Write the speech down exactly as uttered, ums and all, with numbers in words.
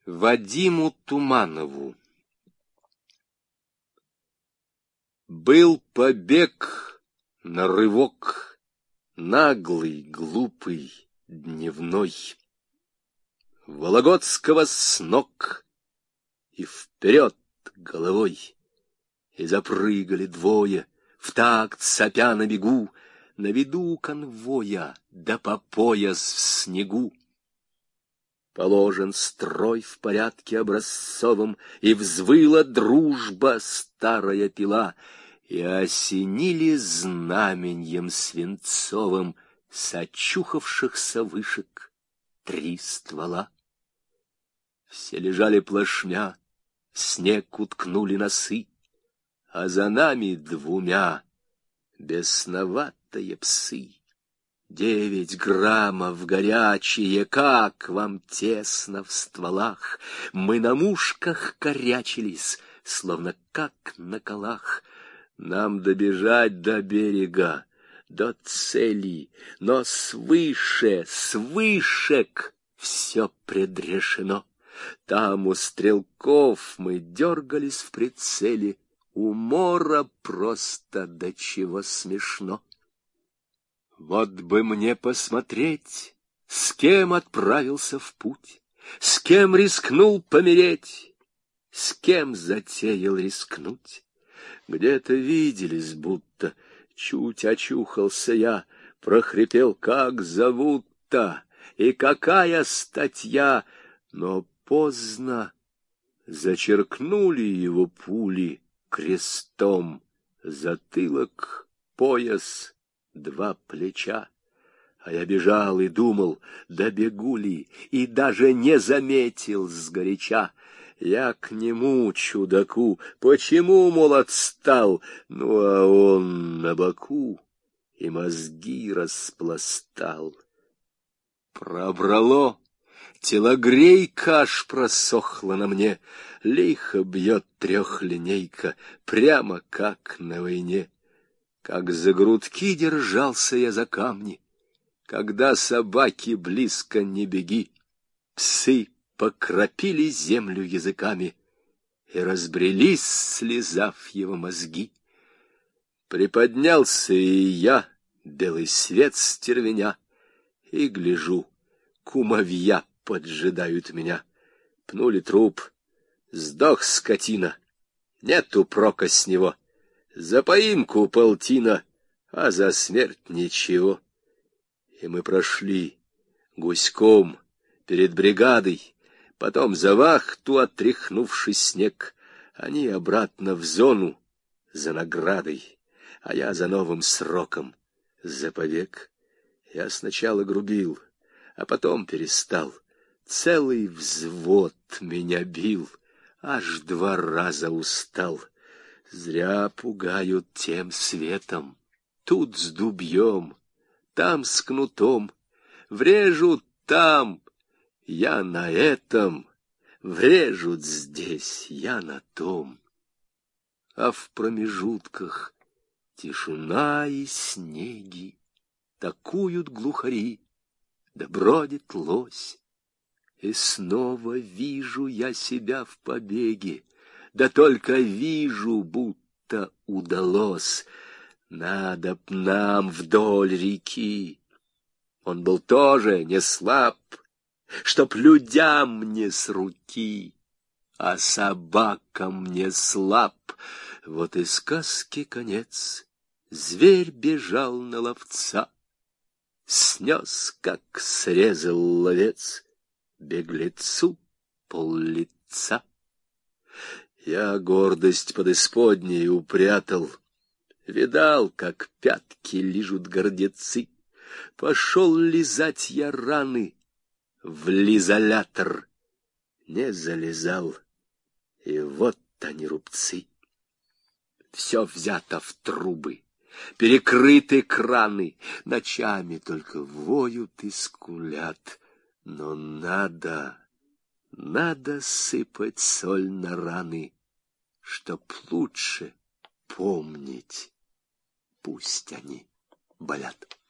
Вадиму Туманову. Был побег на рывок, наглый, глупый, дневной, Вологодского с ног и вперед головой. И запрыгали двое, в такт сопя на бегу, на виду конвоя, да по пояс в снегу. Положен строй в порядке образцовом, и взвыла дружба старая пила, и осенили знаменьем свинцовым сочухавшихся вышек три ствола. Все лежали плашмя, в снег уткнули носы, а за нами двумя бесноватые псы. Девять граммов горячие, как вам тесно в стволах. Мы на мушках корячились, словно как на колах. Нам добежать до берега, до цели, но свыше, свышек все предрешено. Там у стрелков мы дергались в прицеле, умора просто до чего смешно. Вот бы мне посмотреть, с кем отправился в путь, с кем рискнул помереть, с кем затеял рискнуть. Где-то виделись будто, чуть очухался я, прохрипел, как зовут-то и какая статья, но поздно зачеркнули его пули крестом, затылок, пояс, два плеча. А я бежал и думал, добегу ли, и даже не заметил сгоряча. Я к нему, чудаку, почему, мол, отстал? Ну, а он на боку и мозги распластал. Пробрало, телогрейка аж просохла на мне, лихо бьет трехлинейка, прямо как на войне. Как за грудки держался я за камни, когда собаки близко не беги. Псы покропили землю языками и разбрелись, слезав его мозги. Приподнялся и я, белый свет стервеня, и гляжу, кумовья поджидают меня. Пнули труп, сдох скотина, нету прока с него. За поимку полтина, а за смерть ничего. И мы прошли гуськом перед бригадой, потом за вахту, отряхнувший снег, они обратно в зону за наградой, а я за новым сроком, за побег. Я сначала грубил, а потом перестал. Целый взвод меня бил, аж два раза устал. Зря пугают тем светом, тут с дубьем, там с кнутом, врежут там, я на этом, врежут здесь, я на том. А в промежутках тишина и снеги, такуют глухари, да бродит лось. И снова вижу я себя в побеге, да только вижу, будто удалось. Надо б нам вдоль реки. Он был тоже не слаб, чтоб людям не с руки, а собакам не слаб. Вот и сказки конец. Зверь бежал на ловца, снес, как срезал ловец, беглецу пол-лица. Я гордость под исподней упрятал, видал, как пятки лижут гордецы. Пошел лизать я раны в лизолятор, не залезал, и вот они рубцы. Все взято в трубы, перекрыты краны, ночами только воют и скулят. Но надо, надо сыпать соль на раны, чтоб лучше помнить, пусть они болят.